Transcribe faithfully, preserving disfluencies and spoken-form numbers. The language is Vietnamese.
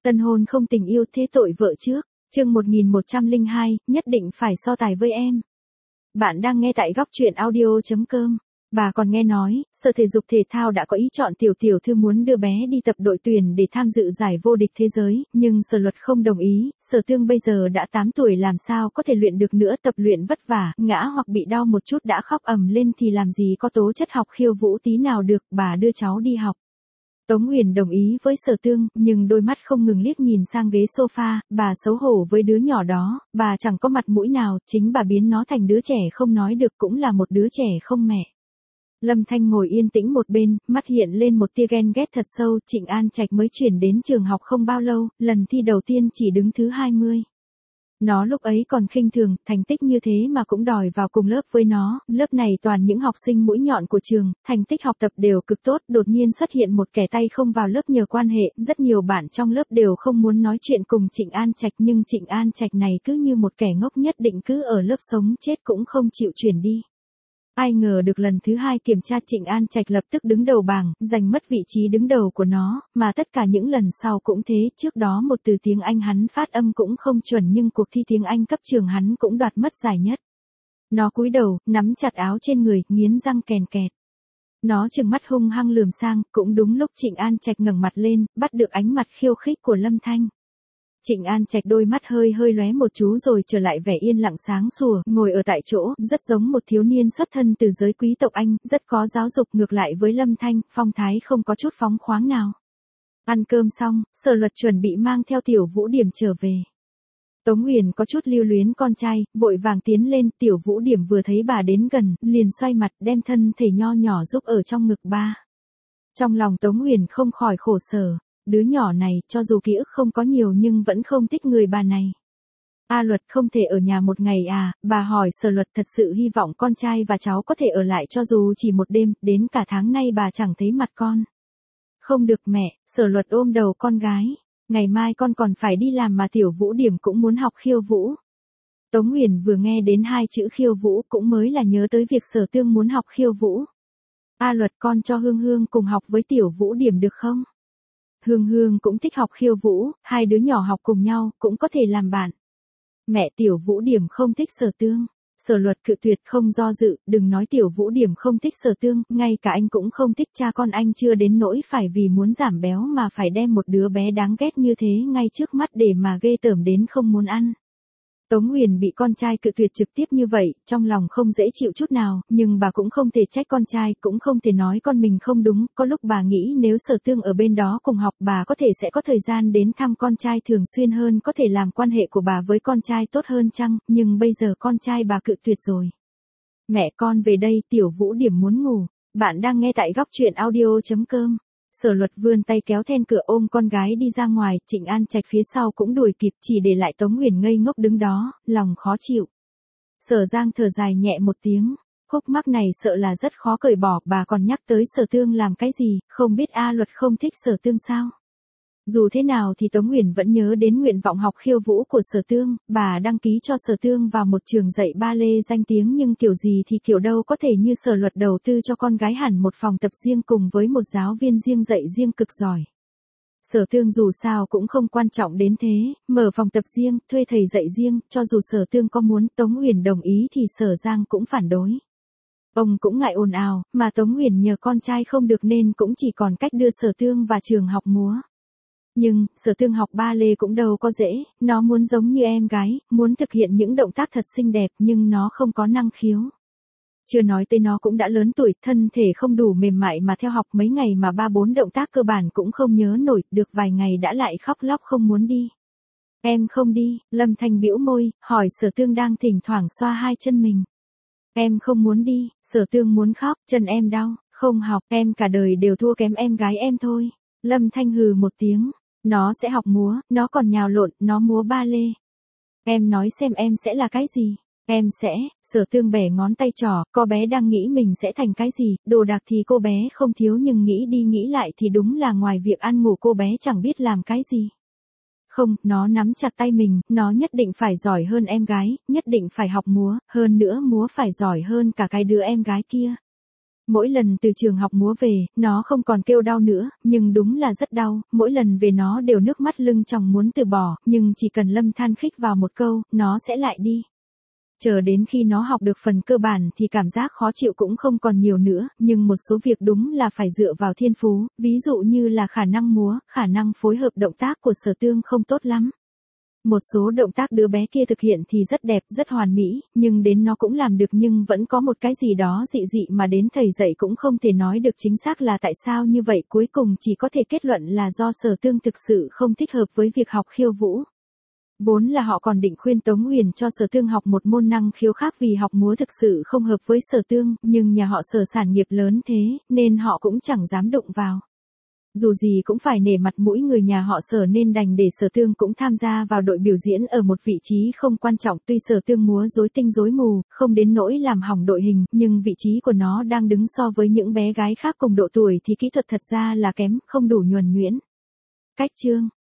Tân hôn không tình yêu thế tội vợ trước. Chương một nghìn một trăm lẻ hai, nhất định phải so tài với em. Bạn đang nghe tại góc truyện audio chấm com. Bà còn nghe nói, Sở Thể dục Thể thao đã có ý chọn tiểu tiểu thư muốn đưa bé đi tập đội tuyển để tham dự giải vô địch thế giới, nhưng Sở Luật không đồng ý. Sở Tương bây giờ đã tám tuổi làm sao có thể luyện được nữa, tập luyện vất vả, ngã hoặc bị đau một chút đã khóc ầm lên thì làm gì có tố chất học khiêu vũ tí nào được, bà đưa cháu đi học. Tống Uyển đồng ý với Sở Tương, nhưng đôi mắt không ngừng liếc nhìn sang ghế sofa, bà xấu hổ với đứa nhỏ đó, bà chẳng có mặt mũi nào, chính bà biến nó thành đứa trẻ không nói được cũng là một đứa trẻ không mẹ. Lâm Thanh ngồi yên tĩnh một bên, mắt hiện lên một tia ghen ghét thật sâu. Trịnh An Trạch mới chuyển đến trường học không bao lâu, lần thi đầu tiên chỉ đứng thứ hai mươi. Nó lúc ấy còn khinh thường, thành tích như thế mà cũng đòi vào cùng lớp với nó, lớp này toàn những học sinh mũi nhọn của trường, thành tích học tập đều cực tốt, đột nhiên xuất hiện một kẻ tay không vào lớp nhờ quan hệ, rất nhiều bạn trong lớp đều không muốn nói chuyện cùng Trịnh An Trạch, nhưng Trịnh An Trạch này cứ như một kẻ ngốc nhất định cứ ở lớp sống chết cũng không chịu chuyển đi. Ai ngờ được lần thứ hai kiểm tra Trịnh An Trạch lập tức đứng đầu bảng, giành mất vị trí đứng đầu của nó, mà tất cả những lần sau cũng thế, trước đó một từ tiếng Anh hắn phát âm cũng không chuẩn nhưng cuộc thi tiếng Anh cấp trường hắn cũng đoạt mất giải nhất. Nó cúi đầu, nắm chặt áo trên người, nghiến răng kèn kẹt. Nó trừng mắt hung hăng lườm sang, cũng đúng lúc Trịnh An Trạch ngẩng mặt lên, bắt được ánh mặt khiêu khích của Lâm Thanh. Trịnh An Trạch đôi mắt hơi hơi lóe một chú rồi trở lại vẻ yên lặng sáng sủa, ngồi ở tại chỗ, rất giống một thiếu niên xuất thân từ giới quý tộc Anh, rất có giáo dục, ngược lại với Lâm Thanh, phong thái không có chút phóng khoáng nào. Ăn cơm xong, Sở Luật chuẩn bị mang theo Tiểu Vũ Điểm trở về. Tống Uyển có chút lưu luyến con trai, vội vàng tiến lên, Tiểu Vũ Điểm vừa thấy bà đến gần, liền xoay mặt, đem thân thể nho nhỏ giúp ở trong ngực ba. Trong lòng Tống Uyển không khỏi khổ sở. Đứa nhỏ này, cho dù ký ức không có nhiều nhưng vẫn không thích người bà này. A Luật không thể ở nhà một ngày à, bà hỏi Sở Luật thật sự hy vọng con trai và cháu có thể ở lại cho dù chỉ một đêm, đến cả tháng nay bà chẳng thấy mặt con. Không được mẹ, Sở Luật ôm đầu con gái, ngày mai con còn phải đi làm mà Tiểu Vũ Điểm cũng muốn học khiêu vũ. Tống Uyển vừa nghe đến hai chữ khiêu vũ cũng mới là nhớ tới việc Sở Tương muốn học khiêu vũ. A Luật con cho Hương Hương cùng học với Tiểu Vũ Điểm được không? Hương Hương cũng thích học khiêu vũ, hai đứa nhỏ học cùng nhau, cũng có thể làm bạn. Mẹ Tiểu Vũ Điểm không thích Sở Tương. Sở Luật cự tuyệt không do dự, đừng nói Tiểu Vũ Điểm không thích Sở Tương, ngay cả anh cũng không thích, cha con anh chưa đến nỗi phải vì muốn giảm béo mà phải đem một đứa bé đáng ghét như thế ngay trước mắt để mà ghê tởm đến không muốn ăn. Tống Uyển bị con trai cự tuyệt trực tiếp như vậy, trong lòng không dễ chịu chút nào, nhưng bà cũng không thể trách con trai, cũng không thể nói con mình không đúng, có lúc bà nghĩ nếu Sở Tương ở bên đó cùng học bà có thể sẽ có thời gian đến thăm con trai thường xuyên hơn, có thể làm quan hệ của bà với con trai tốt hơn chăng, nhưng bây giờ con trai bà cự tuyệt rồi. Mẹ con về đây, Tiểu Vũ Điểm muốn ngủ. Bạn đang nghe tại góc truyện audio chấm com. Sở Luật vươn tay kéo then cửa ôm con gái đi ra ngoài, Trịnh An Trạch phía sau cũng đuổi kịp, chỉ để lại Tống Uyển ngây ngốc đứng đó, lòng khó chịu. Sở Giang thở dài nhẹ một tiếng, khúc mắc này sợ là rất khó cởi bỏ, bà còn nhắc tới Sở Tương làm cái gì, không biết A Luật không thích Sở Tương sao? Dù thế nào thì Tống Uyển vẫn nhớ đến nguyện vọng học khiêu vũ của Sở Tương, bà đăng ký cho Sở Tương vào một trường dạy ba lê danh tiếng nhưng kiểu gì thì kiểu đâu có thể như Sở Luật đầu tư cho con gái hẳn một phòng tập riêng cùng với một giáo viên riêng dạy riêng cực giỏi. Sở Tương dù sao cũng không quan trọng đến thế, mở phòng tập riêng, thuê thầy dạy riêng, cho dù Sở Tương có muốn Tống Uyển đồng ý thì Sở Giang cũng phản đối. Ông cũng ngại ồn ào, mà Tống Uyển nhờ con trai không được nên cũng chỉ còn cách đưa Sở Tương vào trường học múa. Nhưng, Sở Tương học ba lê cũng đâu có dễ, nó muốn giống như em gái, muốn thực hiện những động tác thật xinh đẹp nhưng nó không có năng khiếu. Chưa nói tới nó cũng đã lớn tuổi, thân thể không đủ mềm mại mà theo học mấy ngày mà ba bốn động tác cơ bản cũng không nhớ nổi, được vài ngày đã lại khóc lóc không muốn đi. Em không đi, Lâm Thanh bĩu môi, hỏi Sở Tương đang thỉnh thoảng xoa hai chân mình. Em không muốn đi, Sở Tương muốn khóc, chân em đau, không học, em cả đời đều thua kém em gái em thôi. Lâm Thanh hừ một tiếng. Nó sẽ học múa, nó còn nhào lộn, nó múa ba lê. Em nói xem em sẽ là cái gì? Em sẽ, Sở Tương bẻ ngón tay trỏ, cô bé đang nghĩ mình sẽ thành cái gì, đồ đạc thì cô bé không thiếu nhưng nghĩ đi nghĩ lại thì đúng là ngoài việc ăn ngủ cô bé chẳng biết làm cái gì. Không, nó nắm chặt tay mình, nó nhất định phải giỏi hơn em gái, nhất định phải học múa, hơn nữa múa phải giỏi hơn cả cái đứa em gái kia. Mỗi lần từ trường học múa về, nó không còn kêu đau nữa, nhưng đúng là rất đau, mỗi lần về nó đều nước mắt lưng tròng muốn từ bỏ, nhưng chỉ cần Lâm than khích vào một câu, nó sẽ lại đi. Chờ đến khi nó học được phần cơ bản thì cảm giác khó chịu cũng không còn nhiều nữa, nhưng một số việc đúng là phải dựa vào thiên phú, ví dụ như là khả năng múa, khả năng phối hợp động tác của Sở Tương không tốt lắm. Một số động tác đứa bé kia thực hiện thì rất đẹp, rất hoàn mỹ, nhưng đến nó cũng làm được nhưng vẫn có một cái gì đó dị dị mà đến thầy dạy cũng không thể nói được chính xác là tại sao như vậy, cuối cùng chỉ có thể kết luận là do Sở Tương thực sự không thích hợp với việc học khiêu vũ. Vốn là họ còn định khuyên Tống Huyền cho Sở Tương học một môn năng khiếu khác vì học múa thực sự không hợp với Sở Tương, nhưng nhà họ Sở sản nghiệp lớn thế, nên họ cũng chẳng dám đụng vào. Dù gì cũng phải nể mặt mũi người nhà họ Sở nên đành để Sở Tương cũng tham gia vào đội biểu diễn ở một vị trí không quan trọng, tuy Sở Tương múa rối tinh rối mù, không đến nỗi làm hỏng đội hình, nhưng vị trí của nó đang đứng so với những bé gái khác cùng độ tuổi thì kỹ thuật thật ra là kém, không đủ nhuần nhuyễn. Cách chương